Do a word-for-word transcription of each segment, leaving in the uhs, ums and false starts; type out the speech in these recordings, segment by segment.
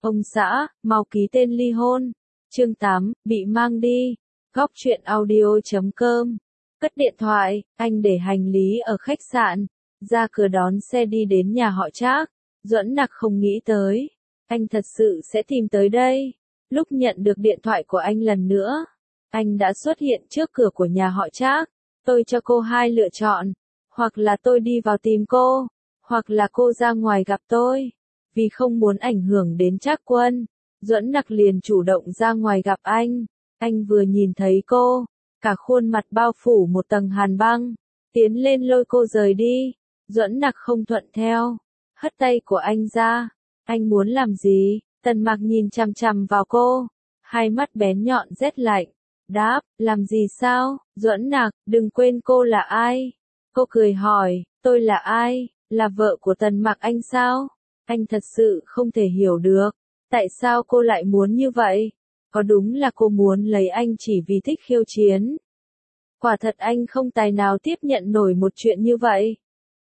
Ông xã, mau ký tên ly hôn. Chương tám, bị mang đi. Góc truyện audio chấm com. Cất điện thoại, anh để hành lý ở khách sạn, ra cửa đón xe đi đến nhà họ Trác. Duẫn Nặc không nghĩ tới, anh thật sự sẽ tìm tới đây. Lúc nhận được điện thoại của anh lần nữa, anh đã xuất hiện trước cửa của nhà họ Trác. Tôi cho cô hai lựa chọn, hoặc là tôi đi vào tìm cô, hoặc là cô ra ngoài gặp tôi. Vì không muốn ảnh hưởng đến Trác Quân, Duẫn Nặc liền chủ động ra ngoài gặp anh. Anh vừa nhìn thấy cô, cả khuôn mặt bao phủ một tầng hàn băng, tiến lên lôi cô rời đi. Duẫn Nặc không thuận theo, hất tay của anh ra. Anh muốn làm gì? Tần Mạc nhìn chằm chằm vào cô, hai mắt bén nhọn rét lạnh. Đáp, làm gì sao? Duẫn Nặc, đừng quên cô là ai. Cô cười hỏi, tôi là ai? Là vợ của Tần Mạc anh sao? Anh thật sự không thể hiểu được, tại sao cô lại muốn như vậy? Có đúng là cô muốn lấy anh chỉ vì thích khiêu chiến? Quả thật anh không tài nào tiếp nhận nổi một chuyện như vậy.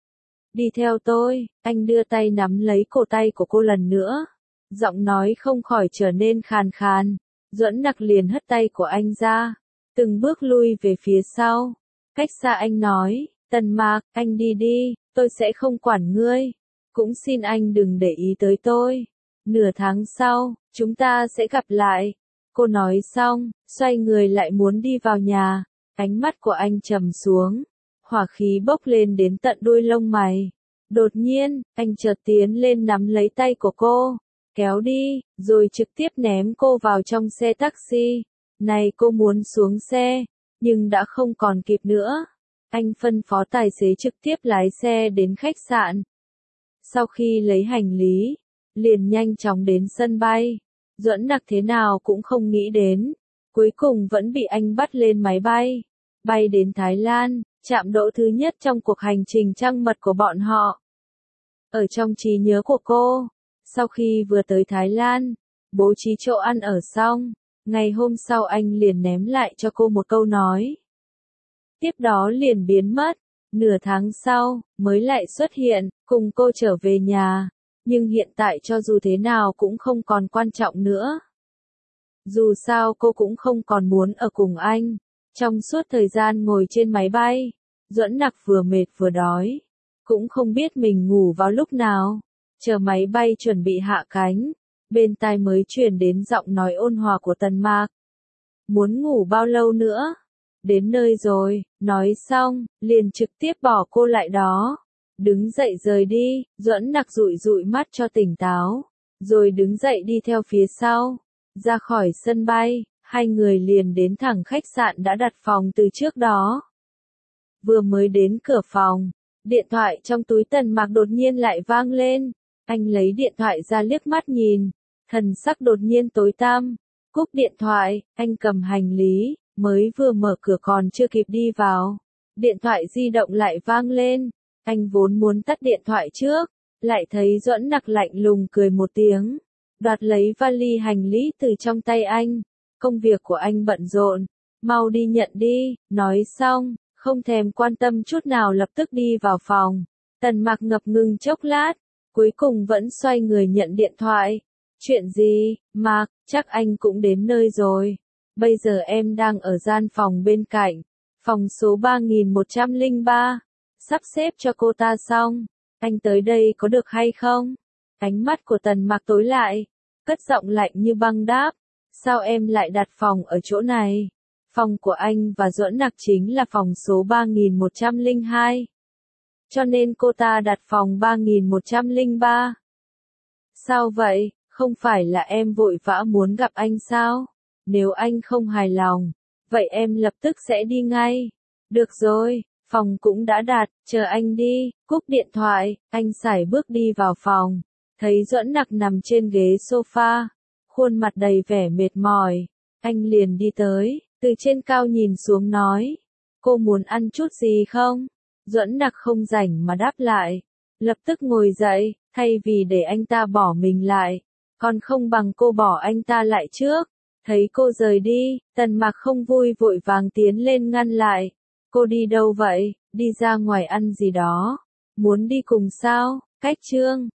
Đi theo tôi, anh đưa tay nắm lấy cổ tay của cô lần nữa. Giọng nói không khỏi trở nên khàn khàn. Duẫn Nặc liền hất tay của anh ra, từng bước lui về phía sau. Cách xa anh nói, Tần Mạc, anh đi đi, tôi sẽ không quản ngươi. Cũng xin anh đừng để ý tới tôi. Nửa tháng sau, chúng ta sẽ gặp lại. Cô nói xong, xoay người lại muốn đi vào nhà. Ánh mắt của anh trầm xuống, hỏa khí bốc lên đến tận đuôi lông mày. Đột nhiên, anh chợt tiến lên nắm lấy tay của cô, kéo đi, rồi trực tiếp ném cô vào trong xe taxi. Này, cô muốn xuống xe, nhưng đã không còn kịp nữa. Anh phân phó tài xế trực tiếp lái xe đến khách sạn. Sau khi lấy hành lý, liền nhanh chóng đến sân bay. Duẫn Nặc thế nào cũng không nghĩ đến, cuối cùng vẫn bị anh bắt lên máy bay, bay đến Thái Lan, trạm đỗ thứ nhất trong cuộc hành trình trăng mật của bọn họ. Ở trong trí nhớ của cô, sau khi vừa tới Thái Lan, bố trí chỗ ăn ở xong, ngày hôm sau anh liền ném lại cho cô một câu nói. Tiếp đó liền biến mất, nửa tháng sau, mới lại xuất hiện, cùng cô trở về nhà. Nhưng hiện tại cho dù thế nào cũng không còn quan trọng nữa. Dù sao cô cũng không còn muốn ở cùng anh. Trong suốt thời gian ngồi trên máy bay, Duẫn Nặc vừa mệt vừa đói, cũng không biết mình ngủ vào lúc nào. Chờ máy bay chuẩn bị hạ cánh, bên tai mới truyền đến giọng nói ôn hòa của Tần Mạc. Muốn ngủ bao lâu nữa? Đến nơi rồi, nói xong, liền trực tiếp bỏ cô lại đó. Đứng dậy rời đi, Duẫn Nặc dụi dụi mắt cho tỉnh táo, rồi đứng dậy đi theo phía sau. Ra khỏi sân bay, hai người liền đến thẳng khách sạn đã đặt phòng từ trước đó. Vừa mới đến cửa phòng, điện thoại trong túi Tần Mạc đột nhiên lại vang lên. Anh lấy điện thoại ra liếc mắt nhìn, thần sắc đột nhiên tối tăm. Cúp điện thoại, anh cầm hành lý, mới vừa mở cửa còn chưa kịp đi vào. Điện thoại di động lại vang lên. Anh vốn muốn tắt điện thoại trước, lại thấy Duẫn Nặc lạnh lùng cười một tiếng, đoạt lấy vali hành lý từ trong tay anh. Công việc của anh bận rộn, mau đi nhận đi. Nói xong, không thèm quan tâm chút nào lập tức đi vào phòng. Tần Mạc ngập ngừng chốc lát, cuối cùng vẫn xoay người nhận điện thoại. Chuyện gì, Mạc, chắc anh cũng đến nơi rồi. Bây giờ em đang ở gian phòng bên cạnh, phòng số ba nghìn một trăm lẻ ba. Sắp xếp cho cô ta xong, anh tới đây có được hay không? Ánh mắt của Tần Mạc tối lại, cất giọng lạnh như băng đáp. Sao em lại đặt phòng ở chỗ này? Phòng của anh và Duẫn Nặc chính là phòng số ba nghìn một trăm lẻ hai. Cho nên cô ta đặt phòng ba nghìn một trăm lẻ ba. Sao vậy? Không phải là em vội vã muốn gặp anh sao? Nếu anh không hài lòng, vậy em lập tức sẽ đi ngay. Được rồi. Phòng cũng đã đặt, chờ anh đi. Cúp điện thoại, anh sải bước đi vào phòng, thấy Duẫn Nặc nằm trên ghế sofa, khuôn mặt đầy vẻ mệt mỏi. Anh liền đi tới, từ trên cao nhìn xuống nói, cô muốn ăn chút gì không? Duẫn Nặc không rảnh mà đáp lại, lập tức ngồi dậy, thay vì để anh ta bỏ mình lại, còn không bằng cô bỏ anh ta lại trước. Thấy cô rời đi, Tần Mạc không vui vội vàng tiến lên ngăn lại. Cô đi đâu vậy? Đi ra ngoài ăn gì đó? Muốn đi cùng sao? Cách chương